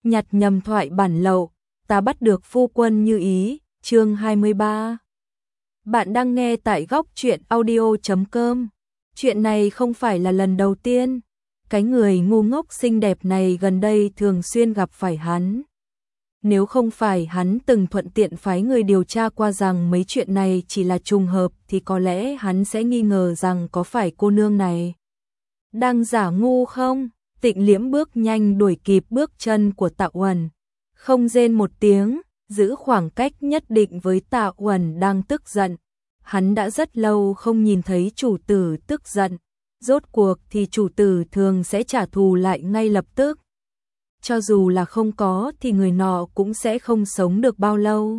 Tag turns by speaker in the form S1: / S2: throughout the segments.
S1: nhặt nhầm thoại bản lậu, ta bắt được phu quân như ý, chương 23. Bạn đang nghe tại góc truyện audio.com. Chuyện này không phải là lần đầu tiên, cái người ngu ngốc xinh đẹp này gần đây thường xuyên gặp phải hắn. Nếu không phải hắn từng thuận tiện phái người điều tra qua rằng mấy chuyện này chỉ là trùng hợp thì có lẽ hắn sẽ nghi ngờ rằng có phải cô nương này đang giả ngu không? Tịnh Liễm bước nhanh đuổi kịp bước chân của Tạ Uẩn, không rên một tiếng, giữ khoảng cách nhất định với Tạ Uẩn đang tức giận. Hắn đã rất lâu không nhìn thấy chủ tử tức giận, rốt cuộc thì chủ tử thường sẽ trả thù lại ngay lập tức. Cho dù là không có thì người nọ cũng sẽ không sống được bao lâu.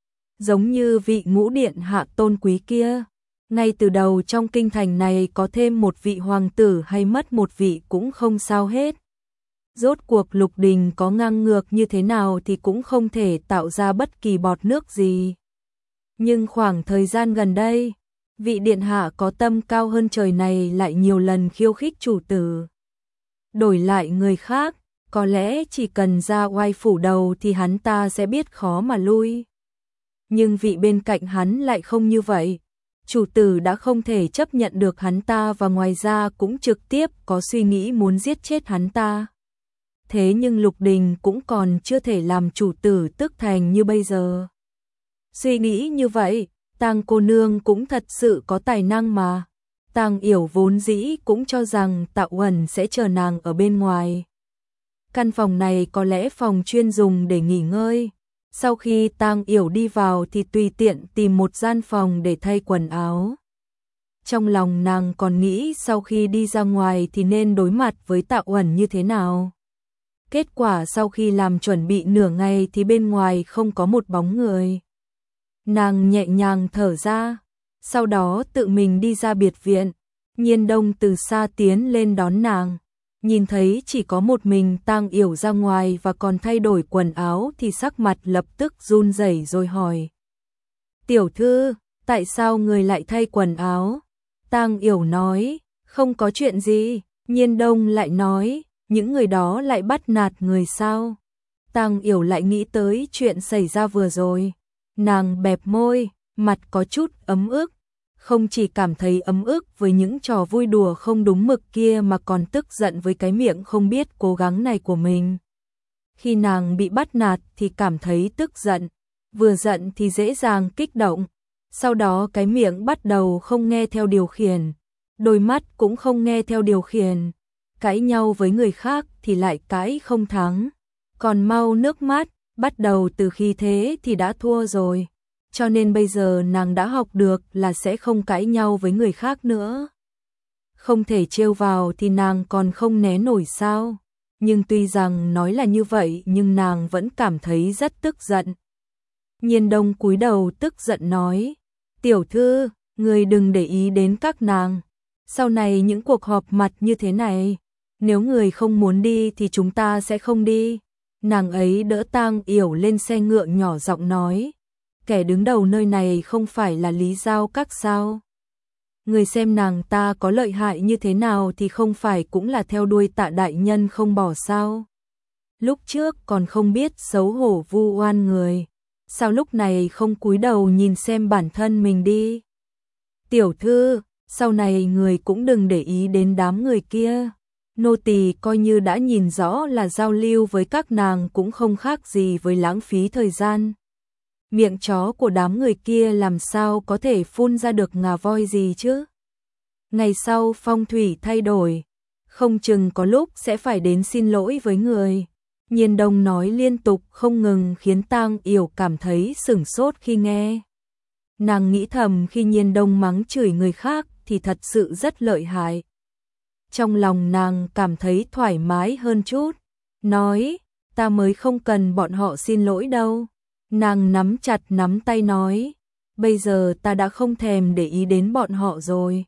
S1: Giống như vị ngũ điện hạ tôn quý kia, ngay từ đầu trong kinh thành này có thêm một vị hoàng tử hay mất một vị cũng không sao hết. Rốt cuộc Lục Đình có ngang ngược như thế nào thì cũng không thể tạo ra bất kỳ bọt nước gì. Nhưng khoảng thời gian gần đây, vị điện hạ có tâm cao hơn trời này lại nhiều lần khiêu khích chủ tử. Đổi lại người khác, có lẽ chỉ cần ra oai phủ đầu thì hắn ta sẽ biết khó mà lui. Nhưng vị bên cạnh hắn lại không như vậy. Chủ tử đã không thể chấp nhận được hắn ta và ngoài ra cũng trực tiếp có suy nghĩ muốn giết chết hắn ta. Thế nhưng Lục Đình cũng còn chưa thể làm chủ tử tức thành như bây giờ. Suy nghĩ như vậy, Tang cô nương cũng thật sự có tài năng mà. Tang Yểu vốn dĩ cũng cho rằng Tạ Uẩn sẽ chờ nàng ở bên ngoài. Căn phòng này có lẽ phòng chuyên dùng để nghỉ ngơi. Sau khi Tang Yểu đi vào thì tùy tiện tìm một gian phòng để thay quần áo. Trong lòng nàng còn nghĩ sau khi đi ra ngoài thì nên đối mặt với Tạ Uẩn như thế nào. Kết quả sau khi làm chuẩn bị nửa ngày thì bên ngoài không có một bóng người. Nàng nhẹ nhàng thở ra, sau đó tự mình đi ra biệt viện. Nhiên Đông từ xa tiến lên đón nàng. Nhìn thấy chỉ có một mình Tang Yểu ra ngoài và còn thay đổi quần áo thì sắc mặt lập tức run rẩy rồi hỏi. Tiểu thư, tại sao người lại thay quần áo? Tang Yểu nói, không có chuyện gì. Nhiên Đông lại nói, những người đó lại bắt nạt người sao? Tang Yểu lại nghĩ tới chuyện xảy ra vừa rồi. Nàng bẹp môi, mặt có chút ấm ức. Không chỉ cảm thấy ấm ức với những trò vui đùa không đúng mực kia mà còn tức giận với cái miệng không biết cố gắng này của mình. Khi nàng bị bắt nạt thì cảm thấy tức giận, vừa giận thì dễ dàng kích động. Sau đó cái miệng bắt đầu không nghe theo điều khiển, đôi mắt cũng không nghe theo điều khiển. Cãi nhau với người khác thì lại cãi không thắng, còn mau nước mắt, bắt đầu từ khi thế thì đã thua rồi. Cho nên bây giờ nàng đã học được là sẽ không cãi nhau với người khác nữa. Không thể trêu vào thì nàng còn không né nổi sao. Nhưng tuy rằng nói là như vậy nhưng nàng vẫn cảm thấy rất tức giận. Nhiên Đông cúi đầu tức giận nói, tiểu thư, người đừng để ý đến các nàng. Sau này những cuộc họp mặt như thế này, nếu người không muốn đi thì chúng ta sẽ không đi. Nàng ấy đỡ Tang Yểu lên xe ngựa nhỏ giọng nói, kẻ đứng đầu nơi này không phải là Lý Giao Các sao? Người xem nàng ta có lợi hại như thế nào thì không phải cũng là theo đuôi Tạ đại nhân không bỏ sao? Lúc trước còn không biết xấu hổ vu oan người, sao lúc này không cúi đầu nhìn xem bản thân mình đi? Tiểu thư, sau này người cũng đừng để ý đến đám người kia. Nô tỳ coi như đã nhìn rõ là giao lưu với các nàng cũng không khác gì với lãng phí thời gian. Miệng chó của đám người kia làm sao có thể phun ra được ngà voi gì chứ? Ngày sau phong thủy thay đổi, không chừng có lúc sẽ phải đến xin lỗi với người. Nhiên Đông nói liên tục không ngừng khiến Tang Yểu cảm thấy sửng sốt khi nghe. Nàng nghĩ thầm khi Nhiên Đông mắng chửi người khác thì thật sự rất lợi hại. Trong lòng nàng cảm thấy thoải mái hơn chút, nói, ta mới không cần bọn họ xin lỗi đâu. Nàng nắm chặt nắm tay nói, bây giờ ta đã không thèm để ý đến bọn họ rồi.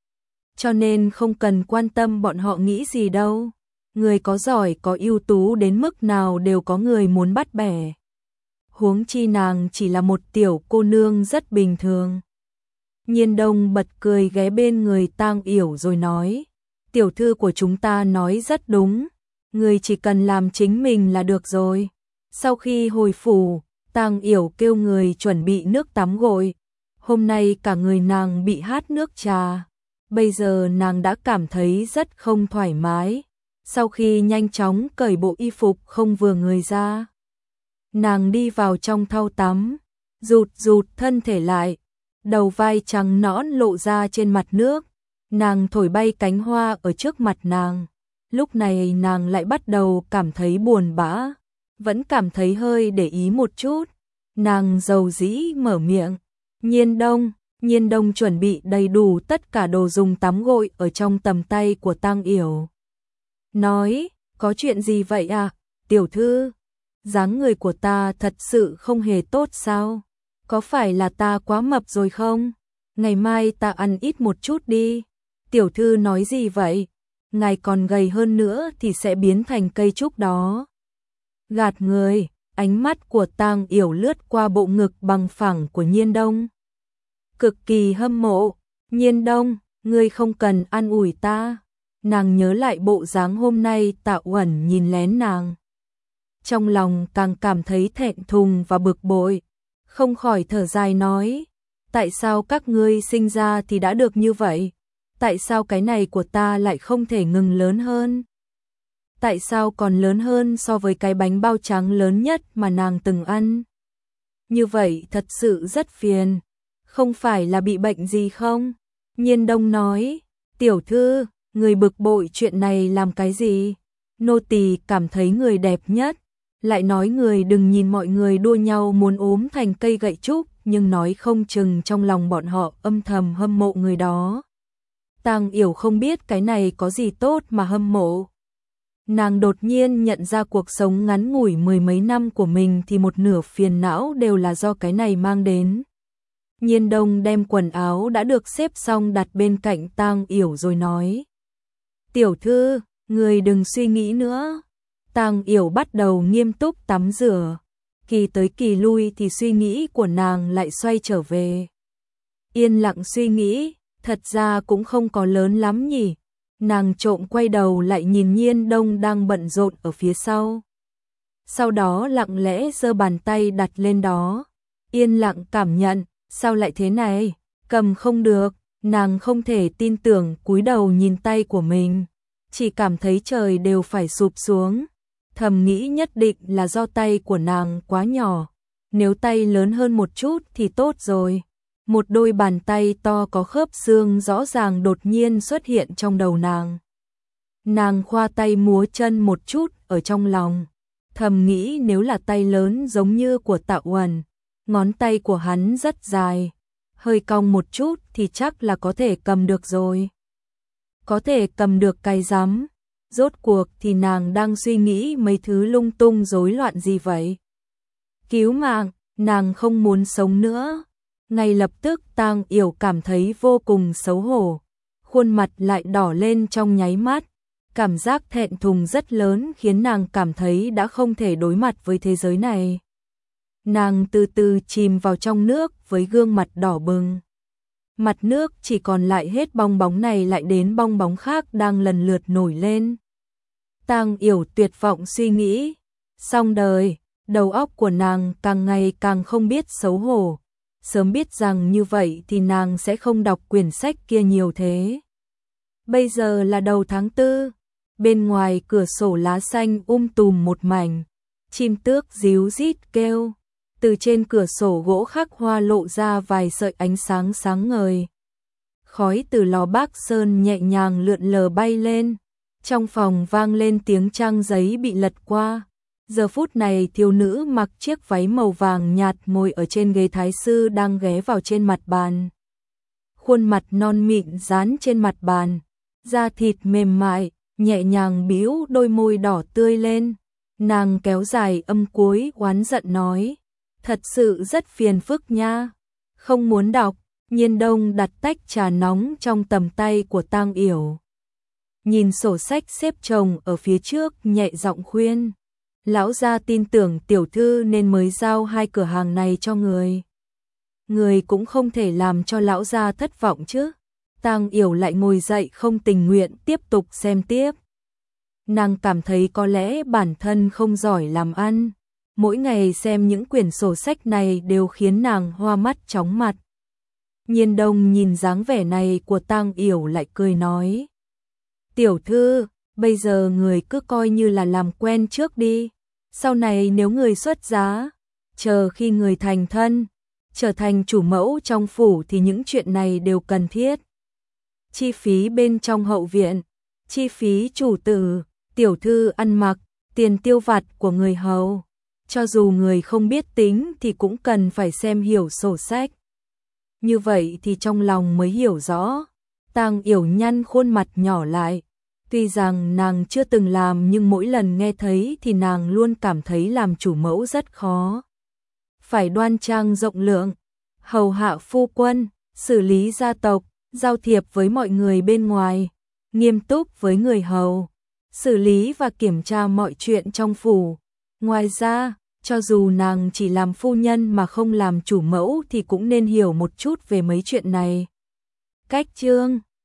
S1: Cho nên không cần quan tâm bọn họ nghĩ gì đâu. Người có giỏi có ưu tú đến mức nào đều có người muốn bắt bẻ. Huống chi nàng chỉ là một tiểu cô nương rất bình thường. Nhiên Đông bật cười ghé bên người Tang Yểu rồi nói, tiểu thư của chúng ta nói rất đúng. người chỉ cần làm chính mình là được rồi. Sau khi hồi phủ, Tang Yểu kêu người chuẩn bị nước tắm gội. Hôm nay cả người nàng bị hát nước trà. Bây giờ nàng đã cảm thấy rất không thoải mái. Sau khi nhanh chóng cởi bộ y phục không vừa người ra, nàng đi vào trong thau tắm, rụt rụt thân thể lại, đầu vai trắng nõn lộ ra trên mặt nước. Nàng thổi bay cánh hoa ở trước mặt nàng. Lúc này nàng lại bắt đầu cảm thấy buồn bã, vẫn cảm thấy hơi để ý một chút. Nàng dầu dĩ mở miệng, Nhiên Đông chuẩn bị đầy đủ tất cả đồ dùng tắm gội ở trong tầm tay của Tang Yểu. Nói, có chuyện gì vậy à, tiểu thư? Dáng người của ta thật sự không hề tốt sao? Có phải là ta quá mập rồi không? Ngày mai ta ăn ít một chút đi. Tiểu thư nói gì vậy? Ngài còn gầy hơn nữa thì sẽ biến thành cây trúc đó. Gạt người, ánh mắt của Tang Yểu lướt qua bộ ngực bằng phẳng của Nhiên Đông. Cực kỳ hâm mộ, Nhiên Đông, ngươi không cần an ủi ta. Nàng nhớ lại bộ dáng hôm nay Tạ Uẩn nhìn lén nàng. Trong lòng càng cảm thấy thẹn thùng và bực bội, không khỏi thở dài nói, tại sao các ngươi sinh ra thì đã được như vậy? Tại sao cái này của ta lại không thể ngừng lớn hơn? Tại sao còn lớn hơn so với cái bánh bao trắng lớn nhất mà nàng từng ăn? Như vậy thật sự rất phiền. Không phải là bị bệnh gì không? Nhiên Đông nói, tiểu thư, người bực bội chuyện này làm cái gì? Nô tỳ cảm thấy người đẹp nhất. Lại nói người đừng nhìn mọi người đua nhau muốn ốm thành cây gậy trúc, nhưng nói không chừng trong lòng bọn họ âm thầm hâm mộ người đó. Tang Yểu không biết cái này có gì tốt mà hâm mộ. Nàng đột nhiên nhận ra cuộc sống ngắn ngủi mười mấy năm của mình thì một nửa phiền não đều là do cái này mang đến. Nhiên Đông đem quần áo đã được xếp xong đặt bên cạnh Tang Yểu rồi nói, tiểu thư, người đừng suy nghĩ nữa. Tang Yểu bắt đầu nghiêm túc tắm rửa. Kỳ tới kỳ lui thì suy nghĩ của nàng lại xoay trở về. Yên lặng suy nghĩ, thật ra cũng không có lớn lắm nhỉ. Nàng trộm quay đầu lại nhìn Nhiên Đông đang bận rộn ở phía sau. Sau đó lặng lẽ giơ bàn tay đặt lên đó. Yên lặng cảm nhận, sao lại thế này? Cầm không được, nàng không thể tin tưởng cúi đầu nhìn tay của mình. Chỉ cảm thấy trời đều phải sụp xuống. Thầm nghĩ nhất định là do tay của nàng quá nhỏ. Nếu tay lớn hơn một chút thì tốt rồi. Một đôi bàn tay to có khớp xương rõ ràng đột nhiên xuất hiện trong đầu nàng. Nàng khoa tay múa chân một chút ở trong lòng. Thầm nghĩ nếu là tay lớn giống như của Tạ Uẩn, ngón tay của hắn rất dài, hơi cong một chút thì chắc là có thể cầm được rồi. Có thể cầm được cái rắm. Rốt cuộc thì nàng đang suy nghĩ mấy thứ lung tung rối loạn gì vậy? Cứu mạng, nàng không muốn sống nữa. Ngay lập tức Tang Yểu cảm thấy vô cùng xấu hổ. Khuôn mặt lại đỏ lên trong nháy mắt. Cảm giác thẹn thùng rất lớn khiến nàng cảm thấy đã không thể đối mặt với thế giới này. Nàng từ từ chìm vào trong nước với gương mặt đỏ bừng. Mặt nước chỉ còn lại hết bong bóng này lại đến bong bóng khác đang lần lượt nổi lên. Tang Yểu tuyệt vọng suy nghĩ, xong đời, đầu óc của nàng càng ngày càng không biết xấu hổ. Sớm biết rằng như vậy thì nàng sẽ không đọc quyển sách kia nhiều thế. Bây giờ là đầu tháng 4, bên ngoài cửa sổ lá xanh tùm một mảnh, chim tước ríu rít kêu. Từ trên cửa sổ gỗ khắc hoa lộ ra vài sợi ánh sáng sáng ngời. Khói từ lò bác sơn nhẹ nhàng lượn lờ bay lên. Trong phòng vang lên tiếng trang giấy bị lật qua. Giờ phút này thiếu nữ mặc chiếc váy màu vàng nhạt ngồi ở trên ghế thái sư đang ghé vào trên mặt bàn. Khuôn mặt non mịn dán trên mặt bàn, da thịt mềm mại, nhẹ nhàng bĩu đôi môi đỏ tươi lên. Nàng kéo dài âm cuối oán giận nói, thật sự rất phiền phức nha. Không muốn đọc. Nhiên Đông đặt tách trà nóng trong tầm tay của Tang Yểu. Nhìn sổ sách xếp chồng ở phía trước nhẹ giọng khuyên. Lão gia tin tưởng tiểu thư nên mới giao hai cửa hàng này cho người. Người cũng không thể làm cho lão gia thất vọng chứ. Tang Yểu lại ngồi dậy không tình nguyện tiếp tục xem tiếp. Nàng cảm thấy có lẽ bản thân không giỏi làm ăn. Mỗi ngày xem những quyển sổ sách này đều khiến nàng hoa mắt chóng mặt. Nhiên Đông nhìn dáng vẻ này của Tang Yểu lại cười nói. Tiểu thư, bây giờ người cứ coi như là làm quen trước đi. Sau này nếu người xuất giá, chờ khi người thành thân, trở thành chủ mẫu trong phủ thì những chuyện này đều cần thiết. Chi phí bên trong hậu viện, chi phí chủ tử, tiểu thư ăn mặc, tiền tiêu vặt của người hầu. Cho dù người không biết tính thì cũng cần phải xem hiểu sổ sách. Như vậy thì trong lòng mới hiểu rõ. Tang Yểu nhăn khuôn mặt nhỏ lại. Tuy rằng nàng chưa từng làm nhưng mỗi lần nghe thấy thì nàng luôn cảm thấy làm chủ mẫu rất khó. Phải đoan trang rộng lượng, hầu hạ phu quân, xử lý gia tộc, giao thiệp với mọi người bên ngoài, nghiêm túc với người hầu, xử lý và kiểm tra mọi chuyện trong phủ. Ngoài ra, cho dù nàng chỉ làm phu nhân mà không làm chủ mẫu thì cũng nên hiểu một chút về mấy chuyện này. Cách chương